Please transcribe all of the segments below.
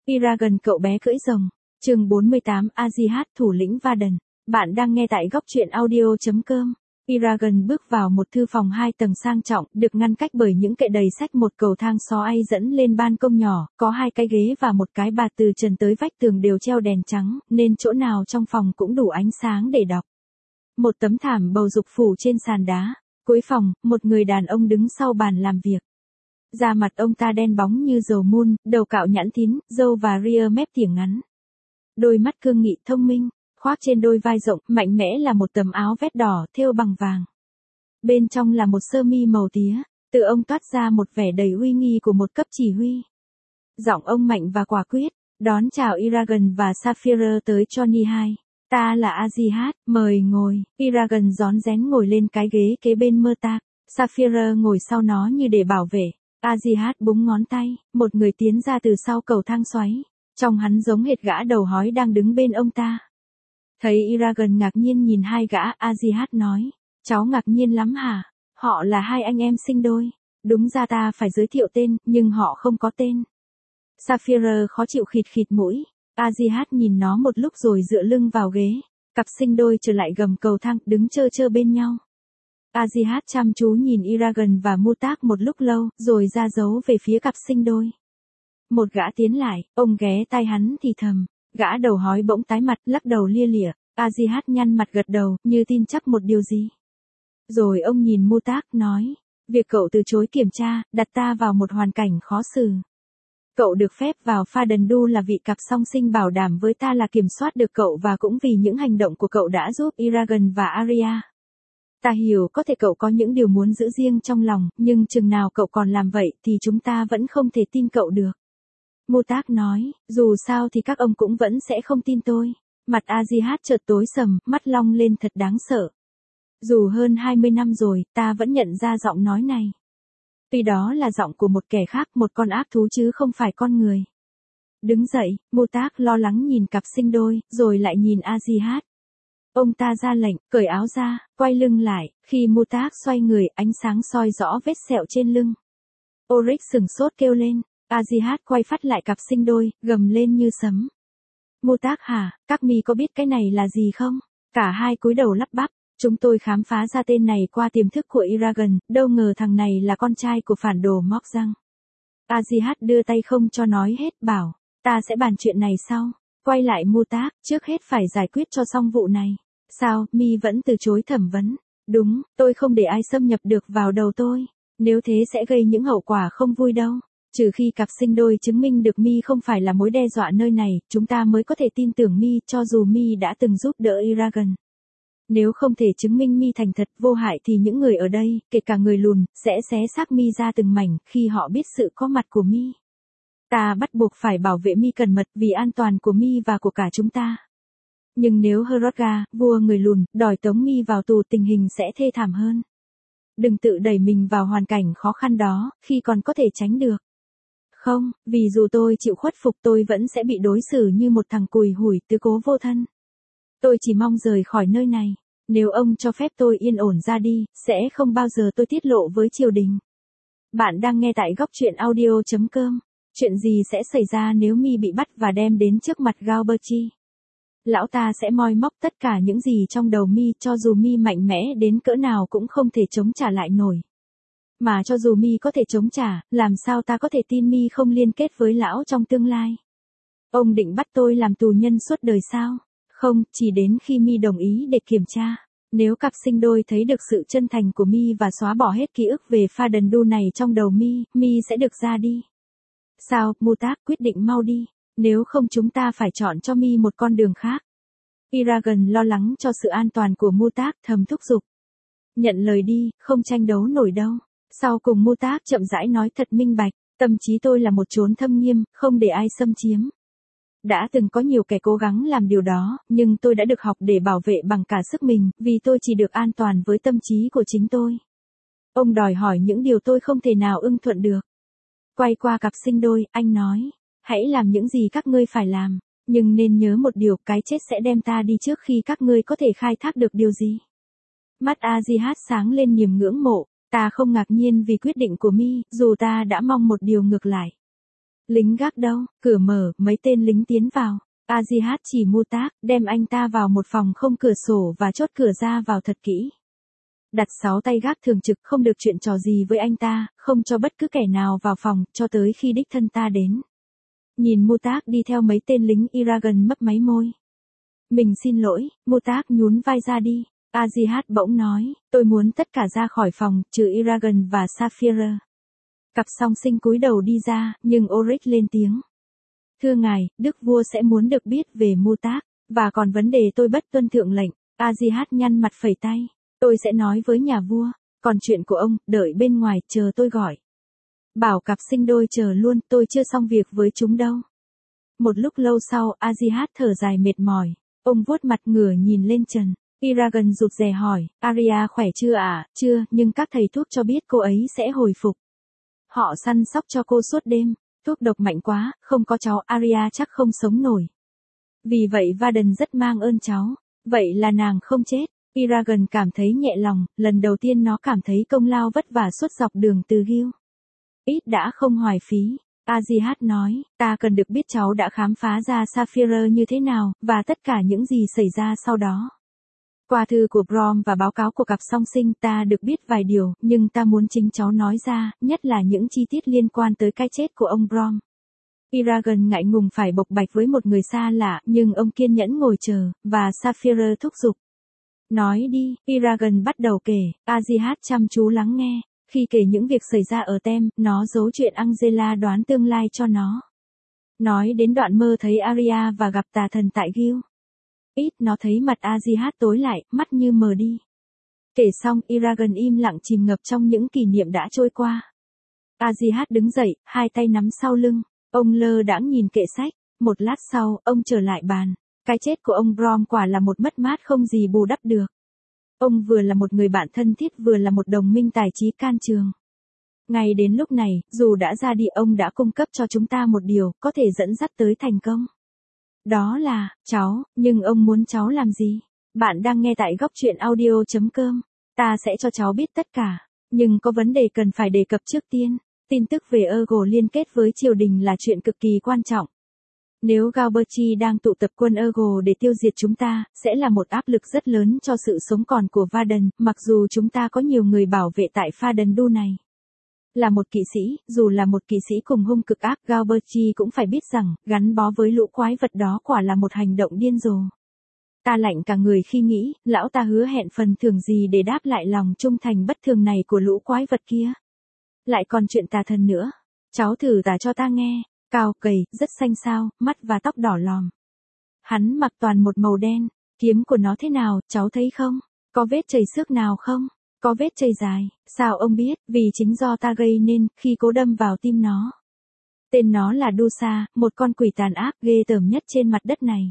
Eragon cậu bé cưỡi rồng. Chương 48 Azihat thủ lĩnh Varden. Bạn đang nghe tại góc truyện audio.com. Eragon bước vào một thư phòng 2 tầng sang trọng, được ngăn cách bởi những kệ đầy sách, một cầu thang xoay dẫn lên ban công nhỏ, có 2 cái ghế và một cái bàn, từ trần tới vách tường đều treo đèn trắng, nên chỗ nào trong phòng cũng đủ ánh sáng để đọc. Một tấm thảm bầu dục phủ trên sàn đá. Cuối phòng, một người đàn ông đứng sau bàn làm việc. Da mặt ông ta đen bóng như dầu mun, đầu cạo nhẵn thín, râu và ria mép tỉa ngắn. Đôi mắt cương nghị thông minh, khoác trên đôi vai rộng, mạnh mẽ là một tấm áo vest đỏ thêu bằng vàng. Bên trong là một sơ mi màu tía, từ ông toát ra một vẻ đầy uy nghi của một cấp chỉ huy. Giọng ông mạnh và quả quyết, đón chào Eragon và Sapphire tới Johnny 2. Ta là Azihat, mời ngồi. Eragon rón rén ngồi lên cái ghế kế bên Murtagh. Sapphire ngồi sau nó như để bảo vệ. Azihat búng ngón tay, một người tiến ra từ sau cầu thang xoáy. Trông hắn giống hệt gã đầu hói đang đứng bên ông ta. Thấy Eragon ngạc nhiên nhìn 2 gã, Azihat nói, cháu ngạc nhiên lắm hả? Họ là 2 anh em sinh đôi. Đúng ra ta phải giới thiệu tên, nhưng họ không có tên. Sapphire khó chịu khịt khịt mũi. Azihat nhìn nó một lúc rồi dựa lưng vào ghế. Cặp sinh đôi trở lại gầm cầu thang, đứng chơ chơ bên nhau. Azihat chăm chú nhìn Eragon và Murtagh một lúc lâu, rồi ra dấu về phía cặp sinh đôi. Một gã tiến lại, ông ghé tai hắn thì thầm. Gã đầu hói bỗng tái mặt, lắc đầu lia lịa. Azihat nhăn mặt gật đầu, như tin chắc một điều gì. Rồi ông nhìn Murtagh, nói, việc cậu từ chối kiểm tra, đặt ta vào một hoàn cảnh khó xử. Cậu được phép vào Fadendu là vị cặp song sinh bảo đảm với ta là kiểm soát được cậu, và cũng vì những hành động của cậu đã giúp Eragon và Arya. Ta hiểu có thể cậu có những điều muốn giữ riêng trong lòng, nhưng chừng nào cậu còn làm vậy thì chúng ta vẫn không thể tin cậu được. Murtagh nói, dù sao thì các ông cũng vẫn sẽ không tin tôi. Mặt Azihat chợt tối sầm, mắt long lên thật đáng sợ. Dù hơn 20 năm rồi, ta vẫn nhận ra giọng nói này. Vì đó là giọng của một kẻ khác, một con ác thú chứ không phải con người. Đứng dậy, Murtagh lo lắng nhìn cặp sinh đôi, rồi lại nhìn Azihat. Ông ta ra lệnh, cởi áo ra, quay lưng lại. Khi Murtagh xoay người, ánh sáng soi rõ vết sẹo trên lưng. Oryx sửng sốt kêu lên. Azihat quay phát lại cặp sinh đôi, gầm lên như sấm. Murtagh hả, các mi có biết cái này là gì không? Cả 2 cúi đầu lắp bắp. Chúng tôi khám phá ra tên này qua tiềm thức của Eragon, đâu ngờ thằng này là con trai của phản đồ Mok'Zang. Azihat đưa tay không cho nói hết, bảo, ta sẽ bàn chuyện này sau. Quay lại Murtagh, trước hết phải giải quyết cho xong vụ này. Sao, mi vẫn từ chối thẩm vấn? Đúng, tôi không để ai xâm nhập được vào đầu tôi. Nếu thế sẽ gây những hậu quả không vui đâu. Trừ khi cặp sinh đôi chứng minh được mi không phải là mối đe dọa nơi này, chúng ta mới có thể tin tưởng mi, cho dù mi đã từng giúp đỡ Eragon. Nếu không thể chứng minh mi thành thật vô hại thì những người ở đây, kể cả người lùn, sẽ xé xác mi ra từng mảnh khi họ biết sự có mặt của mi. Ta bắt buộc phải bảo vệ mi cẩn mật vì an toàn của mi và của cả chúng ta. Nhưng nếu Hrothgar, vua người lùn, đòi tống mi vào tù, tình hình sẽ thê thảm hơn. Đừng tự đẩy mình vào hoàn cảnh khó khăn đó, khi còn có thể tránh được. Không, vì dù tôi chịu khuất phục tôi vẫn sẽ bị đối xử như một thằng cùi hủi, tứ cố vô thân. Tôi chỉ mong rời khỏi nơi này. Nếu ông cho phép tôi yên ổn ra đi, sẽ không bao giờ tôi tiết lộ với triều đình. Bạn đang nghe tại góc truyện audio.com. Chuyện gì sẽ xảy ra nếu mi bị bắt và đem đến trước mặt Galberchi? Lão ta sẽ moi móc tất cả những gì trong đầu mi, cho dù mi mạnh mẽ đến cỡ nào cũng không thể chống trả lại nổi. Mà cho dù mi có thể chống trả, làm sao ta có thể tin mi không liên kết với lão trong tương lai? Ông định bắt tôi làm tù nhân suốt đời sao? Không, chỉ đến khi mi đồng ý để kiểm tra. Nếu cặp sinh đôi thấy được sự chân thành của mi và xóa bỏ hết ký ức về Fadendu này trong đầu mi sẽ được ra đi. Sao, Murtagh, quyết định mau đi. Nếu không chúng ta phải chọn cho mi một con đường khác. Eragon lo lắng cho sự an toàn của Murtagh, thầm thúc giục. Nhận lời đi, không tranh đấu nổi đâu. Sau cùng Murtagh chậm rãi nói thật minh bạch, tâm trí tôi là một chốn thâm nghiêm, không để ai xâm chiếm. Đã từng có nhiều kẻ cố gắng làm điều đó, nhưng tôi đã được học để bảo vệ bằng cả sức mình, vì tôi chỉ được an toàn với tâm trí của chính tôi. Ông đòi hỏi những điều tôi không thể nào ưng thuận được. Quay qua cặp sinh đôi, anh nói, hãy làm những gì các ngươi phải làm, nhưng nên nhớ một điều, cái chết sẽ đem ta đi trước khi các ngươi có thể khai thác được điều gì. Mắt Azihat sáng lên niềm ngưỡng mộ, ta không ngạc nhiên vì quyết định của mi, dù ta đã mong một điều ngược lại. Lính gác đâu, cửa mở, mấy tên lính tiến vào. Azihat chỉ Mutak, đem anh ta vào một phòng không cửa sổ và chốt cửa ra vào thật kỹ. Đặt 6 tay gác thường trực không được chuyện trò gì với anh ta, không cho bất cứ kẻ nào vào phòng, cho tới khi đích thân ta đến. Nhìn Mutak đi theo mấy tên lính Iragan mấp máy môi. Mình xin lỗi, Mutak nhún vai ra đi. Azihat bỗng nói, tôi muốn tất cả ra khỏi phòng, trừ Iragan và Sapphire. Cặp song sinh cúi đầu đi ra, nhưng Oryx lên tiếng. Thưa ngài, đức vua sẽ muốn được biết về Mutak, và còn vấn đề tôi bất tuân thượng lệnh. Azihat nhăn mặt phẩy tay. Tôi sẽ nói với nhà vua, còn chuyện của ông, đợi bên ngoài, chờ tôi gọi. Bảo cặp sinh đôi chờ luôn, tôi chưa xong việc với chúng đâu. Một lúc lâu sau, Azihat thở dài mệt mỏi. Ông vuốt mặt ngửa nhìn lên trần. Iragan rụt rè hỏi, Arya khỏe chưa ạ? Chưa, nhưng các thầy thuốc cho biết cô ấy sẽ hồi phục. Họ săn sóc cho cô suốt đêm. Thuốc độc mạnh quá, không có cháu Arya chắc không sống nổi. Vì vậy Varden rất mang ơn cháu. Vậy là nàng không chết. Iragan cảm thấy nhẹ lòng, lần đầu tiên nó cảm thấy công lao vất vả suốt dọc đường từ Gil. Ít đã không hoài phí. Azihat nói, ta cần được biết cháu đã khám phá ra Sapphire như thế nào, và tất cả những gì xảy ra sau đó. Qua thư của Brom và báo cáo của cặp song sinh ta được biết vài điều, nhưng ta muốn chính cháu nói ra, nhất là những chi tiết liên quan tới cái chết của ông Brom. Iragan ngại ngùng phải bộc bạch với một người xa lạ, nhưng ông kiên nhẫn ngồi chờ, và Sapphire thúc giục. Nói đi, Iragan bắt đầu kể, Azihat chăm chú lắng nghe. Khi kể những việc xảy ra ở Tem, nó giấu chuyện Angela đoán tương lai cho nó. Nói đến đoạn mơ thấy Arya và gặp tà thần tại Gil. Ít nó thấy mặt Azihat tối lại, mắt như mờ đi. Kể xong, Iragan im lặng chìm ngập trong những kỷ niệm đã trôi qua. Azihat đứng dậy, hai tay nắm sau lưng. Ông lơ đãng nhìn kệ sách. Một lát sau, ông trở lại bàn. Cái chết của ông Brom quả là một mất mát không gì bù đắp được. Ông vừa là một người bạn thân thiết vừa là một đồng minh tài trí can trường. Ngay đến lúc này, dù đã ra đi ông đã cung cấp cho chúng ta một điều có thể dẫn dắt tới thành công. Đó là, cháu, nhưng ông muốn cháu làm gì? Bạn đang nghe tại góc truyện audio.com. Ta sẽ cho cháu biết tất cả, nhưng có vấn đề cần phải đề cập trước tiên. Tin tức về Ergo liên kết với triều đình là chuyện cực kỳ quan trọng. Nếu Galberti đang tụ tập quân Ergo để tiêu diệt chúng ta, sẽ là một áp lực rất lớn cho sự sống còn của Varden, mặc dù chúng ta có nhiều người bảo vệ tại Fadendu này. Là một kỵ sĩ, dù là một kỵ sĩ cùng hung cực ác, Galberti cũng phải biết rằng, gắn bó với lũ quái vật đó quả là một hành động điên rồ. Ta lạnh cả người khi nghĩ, lão ta hứa hẹn phần thưởng gì để đáp lại lòng trung thành bất thường này của lũ quái vật kia. Lại còn chuyện tà thần nữa. Cháu thử tả cho ta nghe. Cao, gầy, rất xanh xao, mắt và tóc đỏ lòm. Hắn mặc toàn một màu đen. Kiếm của nó thế nào, cháu thấy không? Có vết chảy xước nào không? Có vết chảy dài. Sao ông biết? Vì chính do ta gây nên, khi cố đâm vào tim nó. Tên nó là Dusa, một con quỷ tàn ác ghê tởm nhất trên mặt đất này.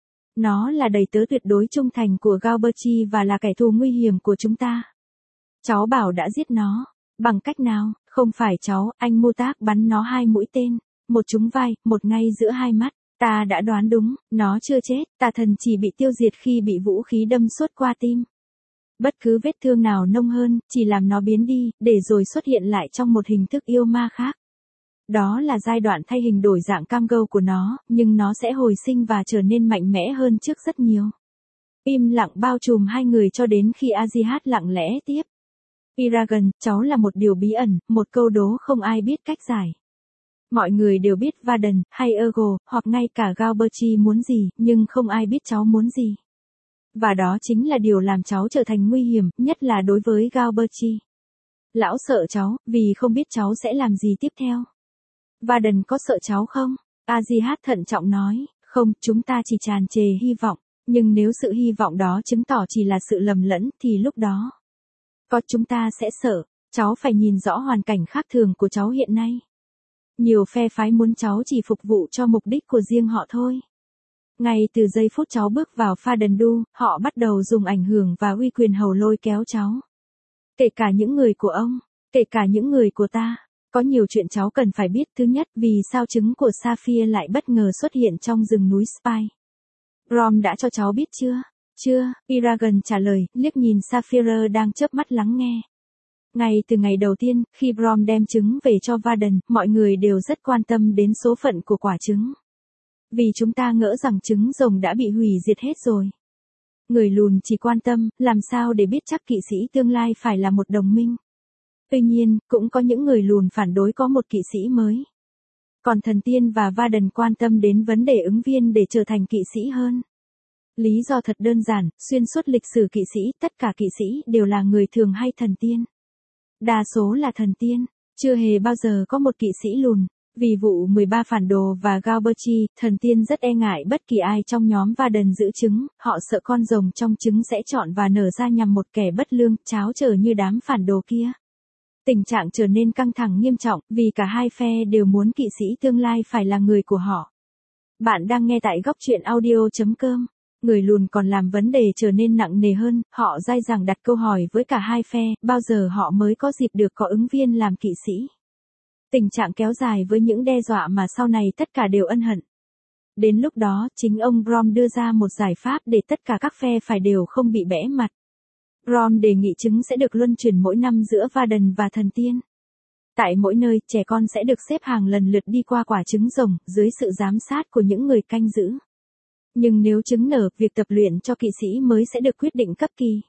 Nó là đầy tớ tuyệt đối trung thành của Galberti và là kẻ thù nguy hiểm của chúng ta. Cháu bảo đã giết nó. Bằng cách nào? Không phải cháu, anh Mutak bắn nó 2 mũi tên. Một trúng vai, một ngay giữa hai mắt. Ta đã đoán đúng, nó chưa chết, tà thần chỉ bị tiêu diệt khi bị vũ khí đâm suốt qua tim. Bất cứ vết thương nào nông hơn, chỉ làm nó biến đi, để rồi xuất hiện lại trong một hình thức yêu ma khác. Đó là giai đoạn thay hình đổi dạng cam gâu của nó, nhưng nó sẽ hồi sinh và trở nên mạnh mẽ hơn trước rất nhiều. Im lặng bao trùm hai người cho đến khi Azihat lặng lẽ tiếp. Iragan, cháu là một điều bí ẩn, một câu đố không ai biết cách giải. Mọi người đều biết Varden, hay Ergo, hoặc ngay cả Galberti muốn gì, nhưng không ai biết cháu muốn gì. Và đó chính là điều làm cháu trở thành nguy hiểm, nhất là đối với Galberti. Lão sợ cháu, vì không biết cháu sẽ làm gì tiếp theo. Varden có sợ cháu không? Azihat thận trọng nói, không, chúng ta chỉ tràn trề hy vọng, nhưng nếu sự hy vọng đó chứng tỏ chỉ là sự lầm lẫn, thì lúc đó, có chúng ta sẽ sợ, cháu phải nhìn rõ hoàn cảnh khác thường của cháu hiện nay. Nhiều phe phái muốn cháu chỉ phục vụ cho mục đích của riêng họ thôi. Ngay từ giây phút cháu bước vào Fadendu, họ bắt đầu dùng ảnh hưởng và uy quyền hầu lôi kéo cháu. Kể cả những người của ông, kể cả những người của ta. Có nhiều chuyện cháu cần phải biết. Thứ nhất, vì sao trứng của Sapphire lại bất ngờ xuất hiện trong rừng núi Spy. Brom đã cho cháu biết chưa? Chưa, Iragan trả lời, liếc nhìn Sapphire đang chớp mắt lắng nghe. Ngay từ ngày đầu tiên, khi Brom đem trứng về cho Varden, mọi người đều rất quan tâm đến số phận của quả trứng. Vì chúng ta ngỡ rằng trứng rồng đã bị hủy diệt hết rồi. Người lùn chỉ quan tâm, làm sao để biết chắc kỵ sĩ tương lai phải là một đồng minh. Tuy nhiên, cũng có những người lùn phản đối có một kỵ sĩ mới. Còn thần tiên và Varden quan tâm đến vấn đề ứng viên để trở thành kỵ sĩ hơn. Lý do thật đơn giản, xuyên suốt lịch sử kỵ sĩ, tất cả kỵ sĩ đều là người thường hay thần tiên. Đa số là thần tiên, chưa hề bao giờ có một kỵ sĩ lùn. Vì vụ 13 phản đồ và Galberti, thần tiên rất e ngại bất kỳ ai trong nhóm Varden giữ trứng, họ sợ con rồng trong trứng sẽ chọn và nở ra nhằm một kẻ bất lương, cháo trở như đám phản đồ kia. Tình trạng trở nên căng thẳng nghiêm trọng, vì cả hai phe đều muốn kỵ sĩ tương lai phải là người của họ. Bạn đang nghe tại góc truyện audio.com. Người lùn còn làm vấn đề trở nên nặng nề hơn, họ dai dẳng đặt câu hỏi với cả hai phe, bao giờ họ mới có dịp được có ứng viên làm kỵ sĩ. Tình trạng kéo dài với những đe dọa mà sau này tất cả đều ân hận. Đến lúc đó, chính ông Brom đưa ra một giải pháp để tất cả các phe phải đều không bị bẽ mặt. Brom đề nghị trứng sẽ được luân chuyển mỗi năm giữa Varden và thần tiên. Tại mỗi nơi, trẻ con sẽ được xếp hàng lần lượt đi qua quả trứng rồng, dưới sự giám sát của những người canh giữ. Nhưng nếu trứng nở, việc tập luyện cho kỵ sĩ mới sẽ được quyết định cấp kỳ.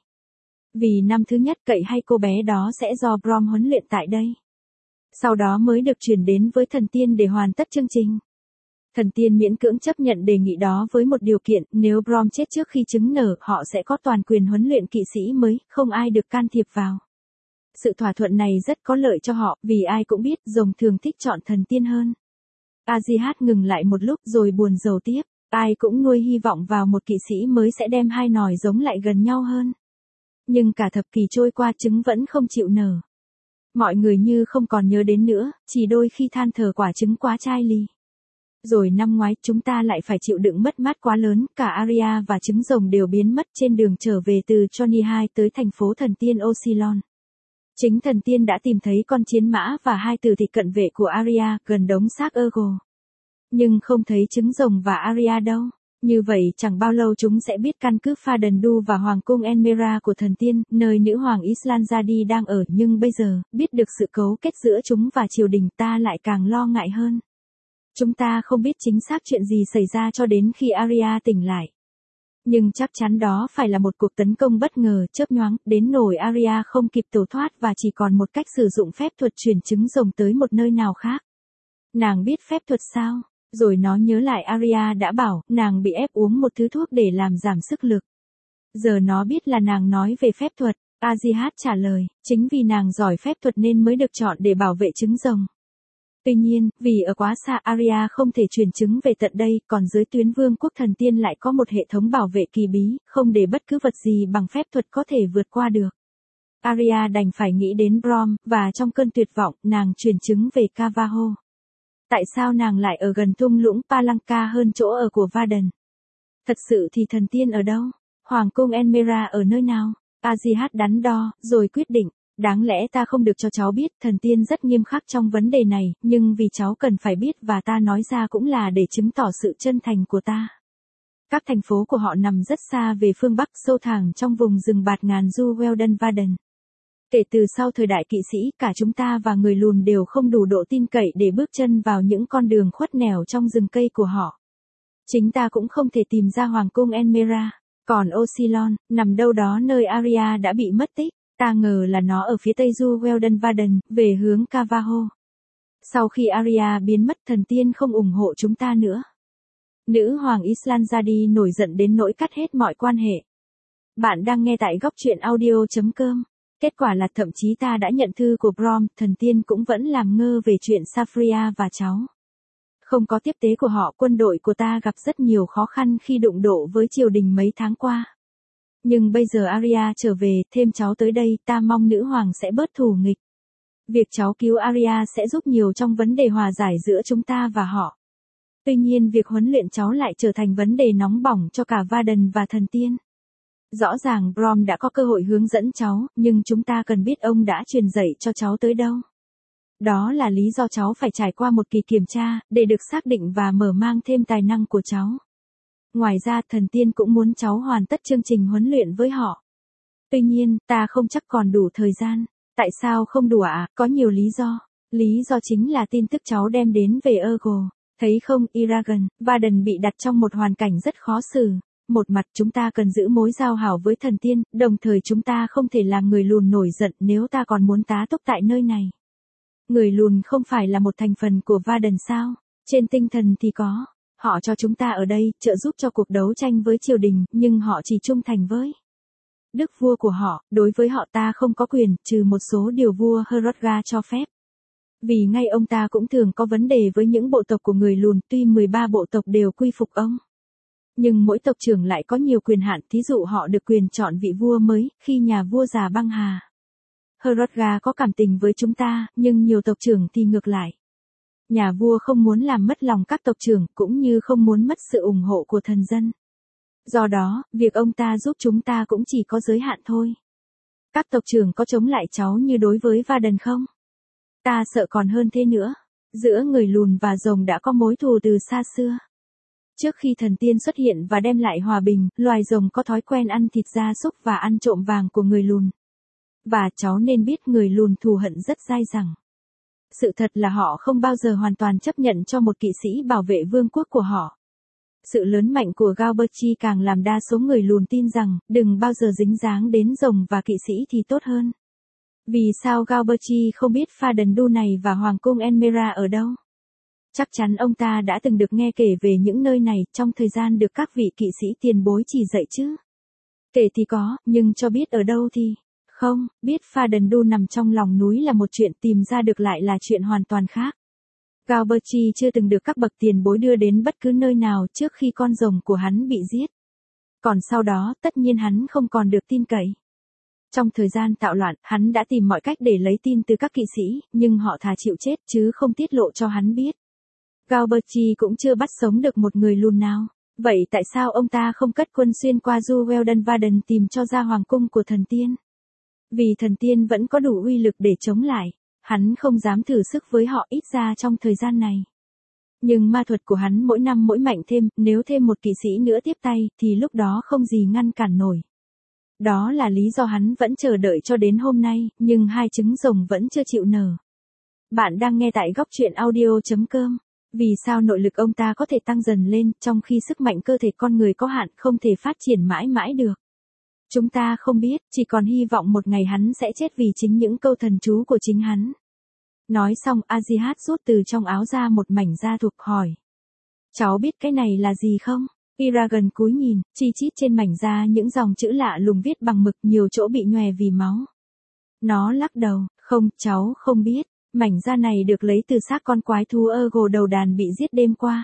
Vì năm thứ nhất cậy hay cô bé đó sẽ do Brom huấn luyện tại đây. Sau đó mới được chuyển đến với thần tiên để hoàn tất chương trình. Thần tiên miễn cưỡng chấp nhận đề nghị đó với một điều kiện, nếu Brom chết trước khi trứng nở, họ sẽ có toàn quyền huấn luyện kỵ sĩ mới, không ai được can thiệp vào. Sự thỏa thuận này rất có lợi cho họ, vì ai cũng biết rồng thường thích chọn thần tiên hơn. Azihat ngừng lại một lúc rồi buồn rầu tiếp, ai cũng nuôi hy vọng vào một kỵ sĩ mới sẽ đem hai nòi giống lại gần nhau hơn. Nhưng cả thập kỷ trôi qua trứng vẫn không chịu nở. Mọi người như không còn nhớ đến nữa, chỉ đôi khi than thở quả trứng quá chai lì. Rồi năm ngoái chúng ta lại phải chịu đựng mất mát quá lớn, cả Arya và trứng rồng đều biến mất trên đường trở về từ Johnny 2 tới thành phố thần tiên Ocylon. Chính thần tiên đã tìm thấy con chiến mã và hai tử thị cận vệ của Arya gần đống xác Ergo. Nhưng không thấy trứng rồng và Arya đâu. Như vậy chẳng bao lâu chúng sẽ biết căn cứ Fadendu và hoàng cung Enmera của thần tiên, nơi nữ hoàng Islanzadi đang ở, nhưng bây giờ, biết được sự cấu kết giữa chúng và triều đình ta lại càng lo ngại hơn. Chúng ta không biết chính xác chuyện gì xảy ra cho đến khi Arya tỉnh lại. Nhưng chắc chắn đó phải là một cuộc tấn công bất ngờ, chớp nhoáng, đến nỗi Arya không kịp tẩu thoát và chỉ còn một cách sử dụng phép thuật chuyển trứng rồng tới một nơi nào khác. Nàng biết phép thuật sao? Rồi nó nhớ lại Arya đã bảo, nàng bị ép uống một thứ thuốc để làm giảm sức lực. Giờ nó biết là nàng nói về phép thuật, Azihat trả lời, chính vì nàng giỏi phép thuật nên mới được chọn để bảo vệ trứng rồng. Tuy nhiên, vì ở quá xa Arya không thể truyền trứng về tận đây, còn dưới tuyến vương quốc thần tiên lại có một hệ thống bảo vệ kỳ bí, không để bất cứ vật gì bằng phép thuật có thể vượt qua được. Arya đành phải nghĩ đến Brom, và trong cơn tuyệt vọng, nàng truyền trứng về Cavaho. Tại sao nàng lại ở gần thung lũng Palanca hơn chỗ ở của Varden? Thật sự thì thần tiên ở đâu? Hoàng cung Enmera ở nơi nào? Azihat đắn đo, rồi quyết định, đáng lẽ ta không được cho cháu biết, thần tiên rất nghiêm khắc trong vấn đề này, nhưng vì cháu cần phải biết và ta nói ra cũng là để chứng tỏ sự chân thành của ta. Các thành phố của họ nằm rất xa về phương Bắc, sâu thẳm trong vùng rừng bạt ngàn du Weldon Varden. Kể từ sau thời đại kỵ sĩ, cả chúng ta và người lùn đều không đủ độ tin cậy để bước chân vào những con đường khuất nẻo trong rừng cây của họ. Chính ta cũng không thể tìm ra hoàng cung Enmera, còn Ocylon, nằm đâu đó nơi Arya đã bị mất tích, ta ngờ là nó ở phía tây du Weldon Varden, về hướng Cavaho. Sau khi Arya biến mất, thần tiên không ủng hộ chúng ta nữa. Nữ hoàng Islanzadi nổi giận đến nỗi cắt hết mọi quan hệ. Bạn đang nghe tại góc truyện audio.com. Kết quả là thậm chí ta đã nhận thư của Brom, thần tiên cũng vẫn làm ngơ về chuyện Safria và cháu. Không có tiếp tế của họ, quân đội của ta gặp rất nhiều khó khăn khi đụng độ với triều đình mấy tháng qua. Nhưng bây giờ Arya trở về, thêm cháu tới đây, ta mong nữ hoàng sẽ bớt thù nghịch. Việc cháu cứu Arya sẽ giúp nhiều trong vấn đề hòa giải giữa chúng ta và họ. Tuy nhiên việc huấn luyện cháu lại trở thành vấn đề nóng bỏng cho cả Varden và thần tiên. Rõ ràng Brom đã có cơ hội hướng dẫn cháu, nhưng chúng ta cần biết ông đã truyền dạy cho cháu tới đâu. Đó là lý do cháu phải trải qua một kỳ kiểm tra, để được xác định và mở mang thêm tài năng của cháu. Ngoài ra, thần tiên cũng muốn cháu hoàn tất chương trình huấn luyện với họ. Tuy nhiên, ta không chắc còn đủ thời gian. Tại sao không đùa ạ? Có nhiều lý do. Lý do chính là tin tức cháu đem đến về Ergo. Thấy không, Eragon, Varden bị đặt trong một hoàn cảnh rất khó xử. Một mặt chúng ta cần giữ mối giao hảo với thần tiên, đồng thời chúng ta không thể làm người lùn nổi giận nếu ta còn muốn tá túc tại nơi này. Người lùn không phải là một thành phần của Varden sao? Trên tinh thần thì có. Họ cho chúng ta ở đây, trợ giúp cho cuộc đấu tranh với triều đình, nhưng họ chỉ trung thành với đức vua của họ, đối với họ ta không có quyền, trừ một số điều vua Hrothgar cho phép. Vì ngay ông ta cũng thường có vấn đề với những bộ tộc của người lùn, tuy 13 bộ tộc đều quy phục ông. Nhưng mỗi tộc trưởng lại có nhiều quyền hạn, thí dụ họ được quyền chọn vị vua mới, khi nhà vua già băng hà. Hrothgar có cảm tình với chúng ta, nhưng nhiều tộc trưởng thì ngược lại. Nhà vua không muốn làm mất lòng các tộc trưởng, cũng như không muốn mất sự ủng hộ của thần dân. Do đó, việc ông ta giúp chúng ta cũng chỉ có giới hạn thôi. Các tộc trưởng có chống lại cháu như đối với Varden không? Ta sợ còn hơn thế nữa. Giữa người lùn và rồng đã có mối thù từ xa xưa. Trước khi thần tiên xuất hiện và đem lại hòa bình, loài rồng có thói quen ăn thịt gia súc và ăn trộm vàng của người lùn. Và cháu nên biết người lùn thù hận rất dai dẳng. Sự thật là họ không bao giờ hoàn toàn chấp nhận cho một kỵ sĩ bảo vệ vương quốc của họ. Sự lớn mạnh của Galberchi càng làm đa số người lùn tin rằng, đừng bao giờ dính dáng đến rồng và kỵ sĩ thì tốt hơn. Vì sao Galberchi không biết Faden Du này và Hoàng cung Enmera ở đâu? Chắc chắn ông ta đã từng được nghe kể về những nơi này trong thời gian được các vị kỵ sĩ tiền bối chỉ dạy chứ. Kể thì có, nhưng cho biết ở đâu thì... Không, biết Faden Du nằm trong lòng núi là một chuyện, tìm ra được lại là chuyện hoàn toàn khác. Galberchi chưa từng được các bậc tiền bối đưa đến bất cứ nơi nào trước khi con rồng của hắn bị giết. Còn sau đó, tất nhiên hắn không còn được tin cậy. Trong thời gian tạo loạn, hắn đã tìm mọi cách để lấy tin từ các kỵ sĩ, nhưng họ thà chịu chết chứ không tiết lộ cho hắn biết. Galberchi cũng chưa bắt sống được một người lùn nào. Vậy tại sao ông ta không cất quân xuyên qua Du Weldon Varden tìm cho ra hoàng cung của thần tiên? Vì thần tiên vẫn có đủ uy lực để chống lại. Hắn không dám thử sức với họ, ít ra trong thời gian này. Nhưng ma thuật của hắn mỗi năm mỗi mạnh thêm, nếu thêm một kỵ sĩ nữa tiếp tay, thì lúc đó không gì ngăn cản nổi. Đó là lý do hắn vẫn chờ đợi cho đến hôm nay, nhưng hai trứng rồng vẫn chưa chịu nở. Bạn đang nghe tại góc truyện audio.com. Vì sao nội lực ông ta có thể tăng dần lên, trong khi sức mạnh cơ thể con người có hạn, không thể phát triển mãi mãi được? Chúng ta không biết, chỉ còn hy vọng một ngày hắn sẽ chết vì chính những câu thần chú của chính hắn. Nói xong, Azihat rút từ trong áo ra một mảnh da thục hỏi. Cháu biết cái này là gì không? Eragon cúi nhìn, chi chít trên mảnh da những dòng chữ lạ lùng viết bằng mực, nhiều chỗ bị nhòe vì máu. Nó lắc đầu, không, cháu không biết. Mảnh da này được lấy từ xác con quái thú Ergo đầu đàn bị giết đêm qua.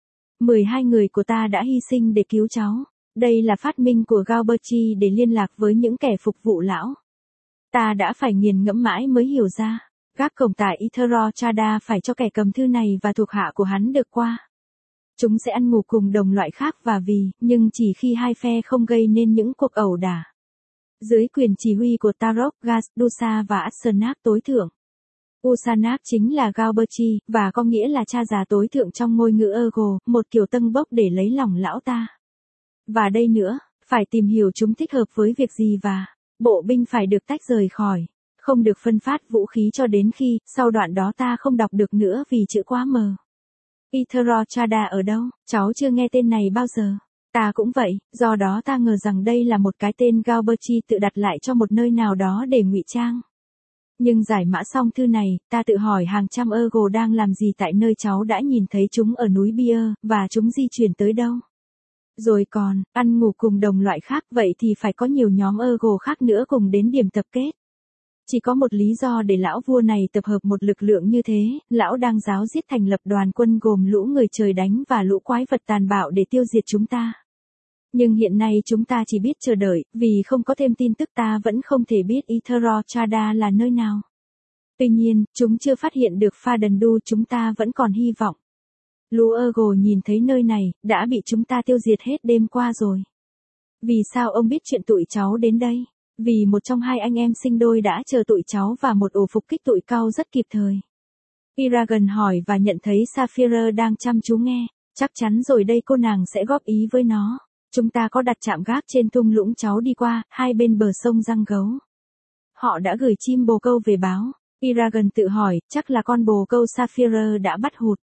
12 người của ta đã hy sinh để cứu cháu. Đây là phát minh của Galberchi để liên lạc với những kẻ phục vụ lão. Ta đã phải nghiền ngẫm mãi mới hiểu ra. Gác cổng tại Ithero Chada phải cho kẻ cầm thư này và thuộc hạ của hắn được qua. Chúng sẽ ăn ngủ cùng đồng loại khác và nhưng chỉ khi hai phe không gây nên những cuộc ẩu đả. Dưới quyền chỉ huy của Tarok, Dusa và Asenap tối thượng. Usanap chính là Galberchi, và có nghĩa là cha già tối thượng trong ngôi ngữ Ergo, một kiểu tân bốc để lấy lòng lão ta. Và đây nữa, phải tìm hiểu chúng thích hợp với việc gì và bộ binh phải được tách rời khỏi, không được phân phát vũ khí cho đến khi, sau đoạn đó ta không đọc được nữa vì chữ quá mờ. Ithero Chada ở đâu? Cháu chưa nghe tên này bao giờ. Ta cũng vậy, do đó ta ngờ rằng đây là một cái tên Galberchi tự đặt lại cho một nơi nào đó để ngụy trang. Nhưng giải mã xong thư này, ta tự hỏi hàng trăm Ergo đang làm gì tại nơi cháu đã nhìn thấy chúng ở núi Bia, và chúng di chuyển tới đâu. Rồi còn, ăn ngủ cùng đồng loại khác, vậy thì phải có nhiều nhóm Ergo khác nữa cùng đến điểm tập kết. Chỉ có một lý do để lão vua này tập hợp một lực lượng như thế, lão đang giáo giết thành lập đoàn quân gồm lũ người trời đánh và lũ quái vật tàn bạo để tiêu diệt chúng ta. Nhưng hiện nay chúng ta chỉ biết chờ đợi, vì không có thêm tin tức ta vẫn không thể biết Ithero Chada là nơi nào. Tuy nhiên, chúng chưa phát hiện được Faden Du, chúng ta vẫn còn hy vọng. Lũ Ergo nhìn thấy nơi này, đã bị chúng ta tiêu diệt hết đêm qua rồi. Vì sao ông biết chuyện tụi cháu đến đây? Vì một trong hai anh em sinh đôi đã chờ tụi cháu và một ổ phục kích tụi cao rất kịp thời. Eragon hỏi và nhận thấy Sapphire đang chăm chú nghe. Chắc chắn rồi đây, cô nàng sẽ góp ý với nó. Chúng ta có đặt trạm gác trên thung lũng cháu đi qua, hai bên bờ sông Răng Gấu. Họ đã gửi chim bồ câu về báo. Eragon tự hỏi, chắc là con bồ câu Sapphire đã bắt hụt.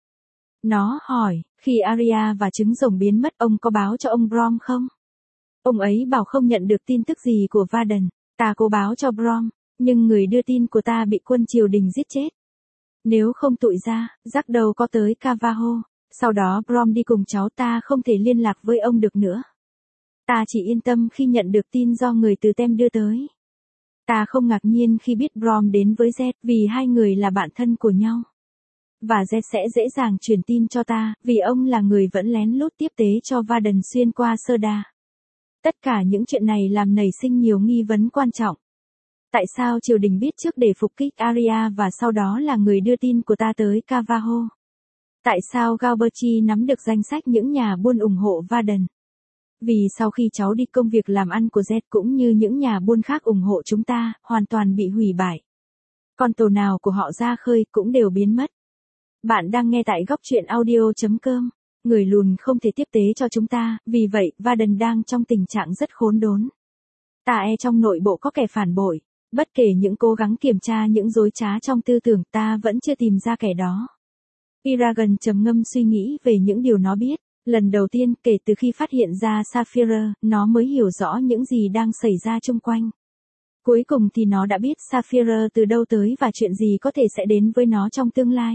Nó hỏi, khi Arya và trứng rồng biến mất ông có báo cho ông Brom không? Ông ấy bảo không nhận được tin tức gì của Varden. Ta cố báo cho Brom, nhưng người đưa tin của ta bị quân triều đình giết chết. Nếu không tụi ra, rắc đầu có tới Cavaho. Sau đó Brom đi cùng cháu ta không thể liên lạc với ông được nữa. Ta chỉ yên tâm khi nhận được tin do người từ Tem đưa tới. Ta không ngạc nhiên khi biết Brom đến với Z vì hai người là bạn thân của nhau. Và Z sẽ dễ dàng truyền tin cho ta, vì ông là người vẫn lén lút tiếp tế cho Varden xuyên qua Serda. Tất cả những chuyện này làm nảy sinh nhiều nghi vấn quan trọng. Tại sao triều đình biết trước để phục kích Arya và sau đó là người đưa tin của ta tới Cavaho? Tại sao Galberti nắm được danh sách những nhà buôn ủng hộ Varden? Vì sau khi cháu đi công việc làm ăn của Z cũng như những nhà buôn khác ủng hộ chúng ta, hoàn toàn bị hủy bại. Con tàu nào của họ ra khơi cũng đều biến mất. Bạn đang nghe tại góc truyện audio.com. Người lùn không thể tiếp tế cho chúng ta, vì vậy Varden đang trong tình trạng rất khốn đốn. Ta trong nội bộ có kẻ phản bội. Bất kể những cố gắng kiểm tra những dối trá trong tư tưởng ta vẫn chưa tìm ra kẻ đó. Eragon trầm ngâm suy nghĩ về những điều nó biết. Lần đầu tiên kể từ khi phát hiện ra Sapphire, nó mới hiểu rõ những gì đang xảy ra chung quanh. Cuối cùng thì nó đã biết Sapphire từ đâu tới và chuyện gì có thể sẽ đến với nó trong tương lai.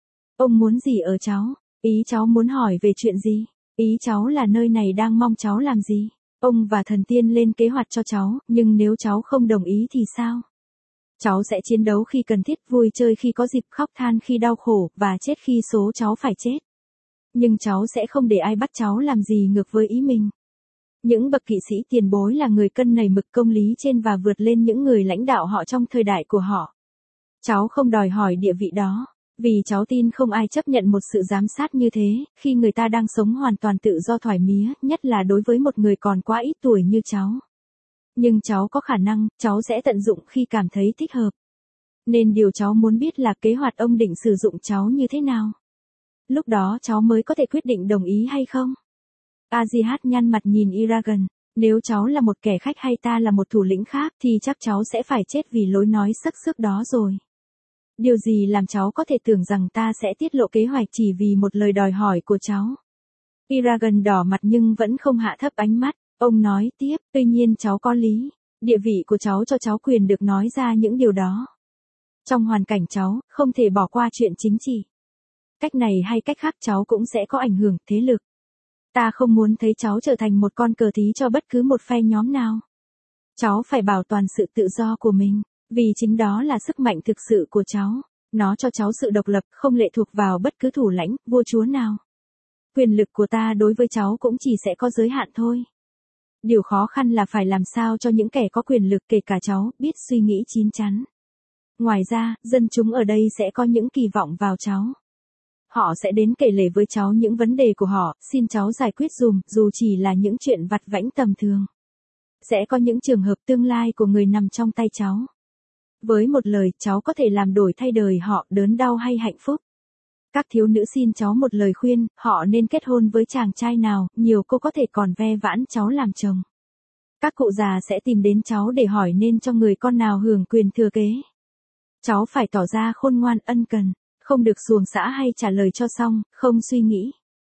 Ông muốn gì ở cháu? Ý cháu muốn hỏi về chuyện gì? Ý cháu là nơi này đang mong cháu làm gì? Ông và thần tiên lên kế hoạch cho cháu, nhưng nếu cháu không đồng ý thì sao? Cháu sẽ chiến đấu khi cần thiết, vui chơi khi có dịp, khóc than khi đau khổ, và chết khi số cháu phải chết. Nhưng cháu sẽ không để ai bắt cháu làm gì ngược với ý mình. Những bậc kỵ sĩ tiền bối là người cân nảy mực công lý trên và vượt lên những người lãnh đạo họ trong thời đại của họ. Cháu không đòi hỏi địa vị đó, vì cháu tin không ai chấp nhận một sự giám sát như thế, khi người ta đang sống hoàn toàn tự do thoải mía, nhất là đối với một người còn quá ít tuổi như cháu. Nhưng cháu có khả năng, cháu sẽ tận dụng khi cảm thấy thích hợp. Nên điều cháu muốn biết là kế hoạch ông định sử dụng cháu như thế nào. Lúc đó cháu mới có thể quyết định đồng ý hay không. Azihat nhăn mặt nhìn Eragon. Nếu cháu là một kẻ khách hay ta là một thủ lĩnh khác thì chắc cháu sẽ phải chết vì lối nói sắc sước đó rồi. Điều gì làm cháu có thể tưởng rằng ta sẽ tiết lộ kế hoạch chỉ vì một lời đòi hỏi của cháu? Eragon đỏ mặt nhưng vẫn không hạ thấp ánh mắt. Ông nói tiếp, tuy nhiên cháu có lý. Địa vị của cháu cho cháu quyền được nói ra những điều đó. Trong hoàn cảnh cháu, không thể bỏ qua chuyện chính trị. Cách này hay cách khác cháu cũng sẽ có ảnh hưởng, thế lực. Ta không muốn thấy cháu trở thành một con cờ thí cho bất cứ một phe nhóm nào. Cháu phải bảo toàn sự tự do của mình, vì chính đó là sức mạnh thực sự của cháu. Nó cho cháu sự độc lập, không lệ thuộc vào bất cứ thủ lãnh, vua chúa nào. Quyền lực của ta đối với cháu cũng chỉ sẽ có giới hạn thôi. Điều khó khăn là phải làm sao cho những kẻ có quyền lực kể cả cháu, biết suy nghĩ chín chắn. Ngoài ra, dân chúng ở đây sẽ có những kỳ vọng vào cháu. Họ sẽ đến kể lể với cháu những vấn đề của họ, xin cháu giải quyết dùm, dù chỉ là những chuyện vặt vãnh tầm thường. Sẽ có những trường hợp tương lai của người nằm trong tay cháu. Với một lời, cháu có thể làm đổi thay đời họ, đớn đau hay hạnh phúc. Các thiếu nữ xin cháu một lời khuyên, họ nên kết hôn với chàng trai nào, nhiều cô có thể còn ve vãn cháu làm chồng. Các cụ già sẽ tìm đến cháu để hỏi nên cho người con nào hưởng quyền thừa kế. Cháu phải tỏ ra khôn ngoan ân cần, không được xuồng xã hay trả lời cho xong, không suy nghĩ.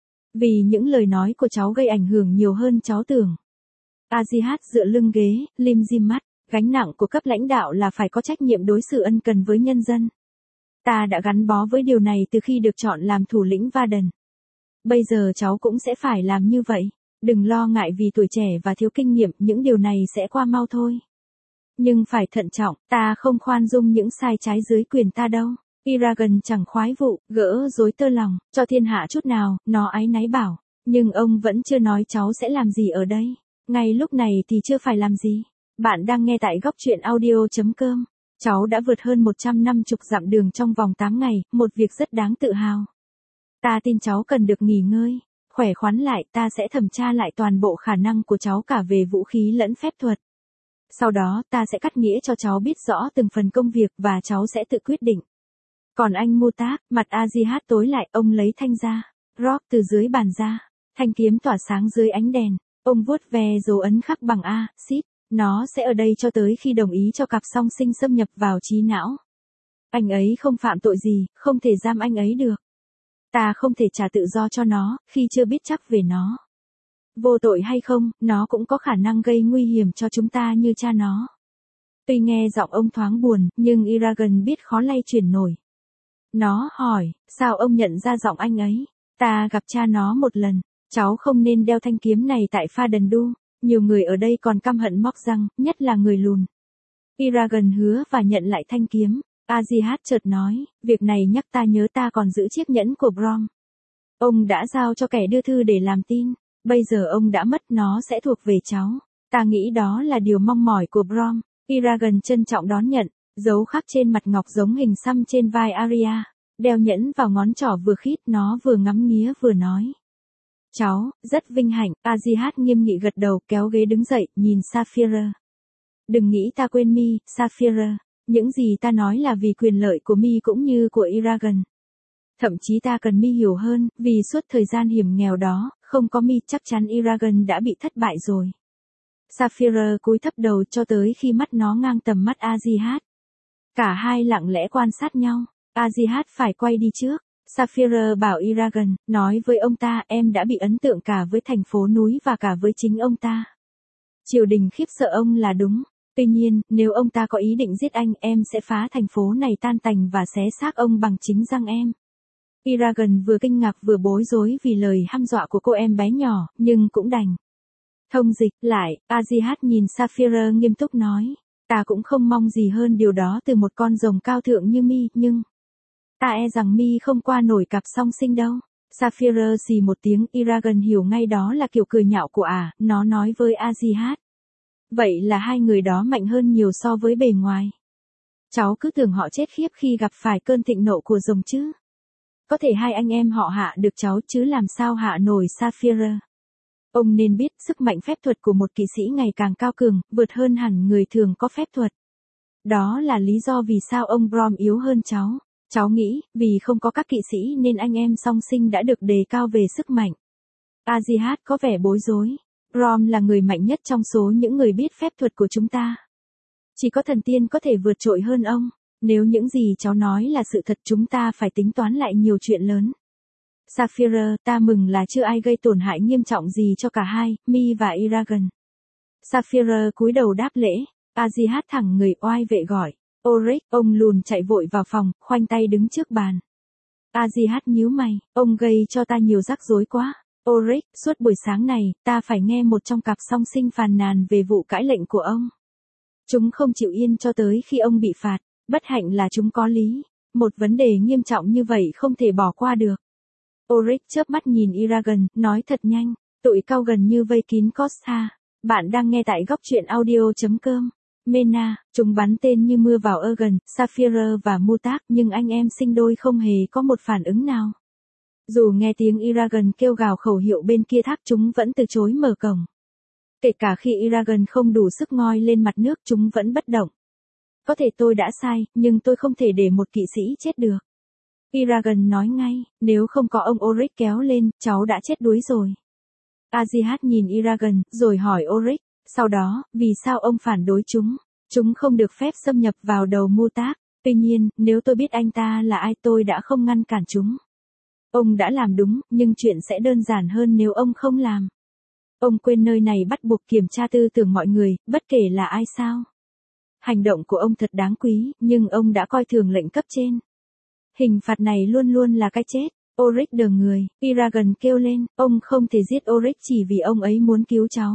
Vì những lời nói của cháu gây ảnh hưởng nhiều hơn cháu tưởng. Azihat dựa lưng ghế, lim dim mắt, gánh nặng của cấp lãnh đạo là phải có trách nhiệm đối xử ân cần với nhân dân. Ta đã gắn bó với điều này từ khi được chọn làm thủ lĩnh Varden. Bây giờ cháu cũng sẽ phải làm như vậy. Đừng lo ngại vì tuổi trẻ và thiếu kinh nghiệm, những điều này sẽ qua mau thôi. Nhưng phải thận trọng, ta không khoan dung những sai trái dưới quyền ta đâu. Eragon chẳng khoái vụ, gỡ rối tơ lòng, cho thiên hạ chút nào, nó áy náy bảo. Nhưng ông vẫn chưa nói cháu sẽ làm gì ở đây. Ngay lúc này thì chưa phải làm gì. Bạn đang nghe tại góc truyện audio.com. Cháu đã vượt hơn 150 dặm đường trong vòng 8 ngày, một việc rất đáng tự hào. Ta tin cháu cần được nghỉ ngơi, khỏe khoắn lại, ta sẽ thẩm tra lại toàn bộ khả năng của cháu cả về vũ khí lẫn phép thuật. Sau đó, ta sẽ cắt nghĩa cho cháu biết rõ từng phần công việc và cháu sẽ tự quyết định. Còn anh Mutak, mặt Azihat tối lại, ông lấy thanh ra, Rock từ dưới bàn ra, thanh kiếm tỏa sáng dưới ánh đèn, ông vuốt ve dấu ấn khắc bằng A, Xít, Nó sẽ ở đây cho tới khi đồng ý cho cặp song sinh xâm nhập vào trí não. Anh ấy không phạm tội gì, không thể giam anh ấy được. Ta không thể trả tự do cho nó, khi chưa biết chắc về nó. Vô tội hay không, nó cũng có khả năng gây nguy hiểm cho chúng ta như cha nó. Tuy nghe giọng ông thoáng buồn, nhưng Eragon biết khó lay chuyển nổi. Nó hỏi, sao ông nhận ra giọng anh ấy? Ta gặp cha nó một lần, cháu không nên đeo thanh kiếm này tại pha đần đu, nhiều người ở đây còn căm hận móc răng, nhất là người lùn. Eragon hứa và nhận lại thanh kiếm. Azihat chợt nói, việc này nhắc ta nhớ ta còn giữ chiếc nhẫn của Brom. Ông đã giao cho kẻ đưa thư để làm tin, bây giờ ông đã mất nó sẽ thuộc về cháu. Ta nghĩ đó là điều mong mỏi của Brom. Eragon trân trọng đón nhận, dấu khắc trên mặt ngọc giống hình xăm trên vai Arya, đeo nhẫn vào ngón trỏ vừa khít, nó vừa ngắm nghía vừa nói. Cháu, rất vinh hạnh. Azihat nghiêm nghị gật đầu, kéo ghế đứng dậy, nhìn Saphira. Đừng nghĩ ta quên mi, Saphira. Những gì ta nói là vì quyền lợi của mi cũng như của Eragon. Thậm chí ta cần mi hiểu hơn, vì suốt thời gian hiểm nghèo đó, không có mi chắc chắn Eragon đã bị thất bại rồi. Saphira cúi thấp đầu cho tới khi mắt nó ngang tầm mắt Azihat. Cả hai lặng lẽ quan sát nhau. Azihat phải quay đi trước. Saphira bảo Eragon, nói với ông ta em đã bị ấn tượng cả với thành phố núi và cả với chính ông ta. Triều đình khiếp sợ ông là đúng. Tuy nhiên, nếu ông ta có ý định giết anh, em sẽ phá thành phố này tan tành và xé xác ông bằng chính răng em. Eragon vừa kinh ngạc vừa bối rối vì lời hăm dọa của cô em bé nhỏ, nhưng cũng đành. Thông dịch lại, Azihat nhìn Saphira nghiêm túc nói, ta cũng không mong gì hơn điều đó từ một con rồng cao thượng như mi, nhưng ta e rằng mi không qua nổi cặp song sinh đâu. Saphira xì một tiếng, Eragon hiểu ngay đó là kiểu cười nhạo của nó nói với Azihat. Vậy là hai người đó mạnh hơn nhiều so với bề ngoài. Cháu cứ tưởng họ chết khiếp khi gặp phải cơn thịnh nộ của rồng chứ. Có thể hai anh em họ hạ được cháu chứ làm sao hạ nổi Saphira. Ông nên biết sức mạnh phép thuật của một kỵ sĩ ngày càng cao cường, vượt hơn hẳn người thường có phép thuật. Đó là lý do vì sao ông Brom yếu hơn cháu. Cháu nghĩ, vì không có các kỵ sĩ nên anh em song sinh đã được đề cao về sức mạnh. Azihat có vẻ bối rối. Brom là người mạnh nhất trong số những người biết phép thuật của chúng ta. Chỉ có thần tiên có thể vượt trội hơn ông. Nếu những gì cháu nói là sự thật, chúng ta phải tính toán lại nhiều chuyện lớn. Saphira, ta mừng là chưa ai gây tổn hại nghiêm trọng gì cho cả hai, mi và Eragon. Saphira cúi đầu đáp lễ. Azihat thẳng người, oai vệ gọi. Oryx, ông lùn chạy vội vào phòng, khoanh tay đứng trước bàn. Azihat nhíu mày, ông gây cho ta nhiều rắc rối quá. Oryx, suốt buổi sáng này, ta phải nghe một trong cặp song sinh phàn nàn về vụ cãi lệnh của ông. Chúng không chịu yên cho tới khi ông bị phạt, bất hạnh là chúng có lý. Một vấn đề nghiêm trọng như vậy không thể bỏ qua được. Oryx chớp mắt nhìn Eragon, nói thật nhanh, tụi cao gần như vây kín Costa. Bạn đang nghe tại góc truyện audio.com. Mena, chúng bắn tên như mưa vào Eragon, Saphira và Mutak, nhưng anh em sinh đôi không hề có một phản ứng nào. Dù nghe tiếng Eragon kêu gào khẩu hiệu bên kia thác, chúng vẫn từ chối mở cổng. Kể cả khi Eragon không đủ sức ngoi lên mặt nước, chúng vẫn bất động. Có thể tôi đã sai, nhưng tôi không thể để một kỵ sĩ chết được. Eragon nói ngay, nếu không có ông Oryx kéo lên, cháu đã chết đuối rồi. Azihat nhìn Eragon, rồi hỏi Oryx, sau đó, vì sao ông phản đối chúng? Chúng không được phép xâm nhập vào đầu Mutak. Tuy nhiên, nếu tôi biết anh ta là ai, tôi đã không ngăn cản chúng. Ông đã làm đúng, nhưng chuyện sẽ đơn giản hơn nếu ông không làm. Ông quên nơi này bắt buộc kiểm tra tư tưởng mọi người, bất kể là ai sao. Hành động của ông thật đáng quý, nhưng ông đã coi thường lệnh cấp trên. Hình phạt này luôn luôn là cái chết. Oryx đờ người, Eragon kêu lên, ông không thể giết Oryx chỉ vì ông ấy muốn cứu cháu.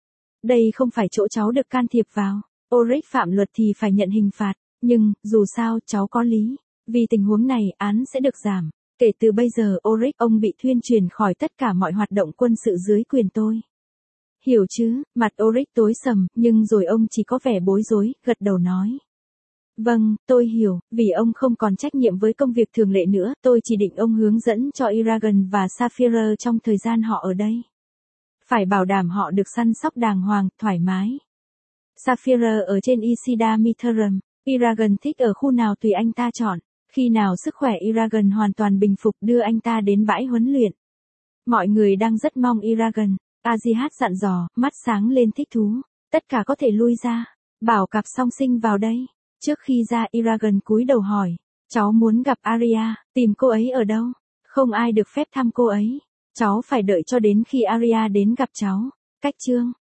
Đây không phải chỗ cháu được can thiệp vào. Oryx phạm luật thì phải nhận hình phạt, nhưng, dù sao, cháu có lý. Vì tình huống này, án sẽ được giảm. Kể từ bây giờ, Oryx, ông bị thuyên truyền khỏi tất cả mọi hoạt động quân sự dưới quyền tôi. Hiểu chứ? Mặt Oryx tối sầm, nhưng rồi ông chỉ có vẻ bối rối, gật đầu nói. Vâng, tôi hiểu, vì ông không còn trách nhiệm với công việc thường lệ nữa, tôi chỉ định ông hướng dẫn cho Eragon và Saphira trong thời gian họ ở đây. Phải bảo đảm họ được săn sóc đàng hoàng, thoải mái. Saphira ở trên Isida Mitharum, Eragon thích ở khu nào tùy anh ta chọn. Khi nào sức khỏe Eragon hoàn toàn bình phục, đưa anh ta đến bãi huấn luyện. Mọi người đang rất mong Eragon. Azihat dặn dò, mắt sáng lên thích thú. Tất cả có thể lui ra. Bảo cặp song sinh vào đây. Trước khi ra Eragon cúi đầu hỏi. Cháu muốn gặp Arya, tìm cô ấy ở đâu? Không ai được phép thăm cô ấy. Cháu phải đợi cho đến khi Arya đến gặp cháu. Cách chương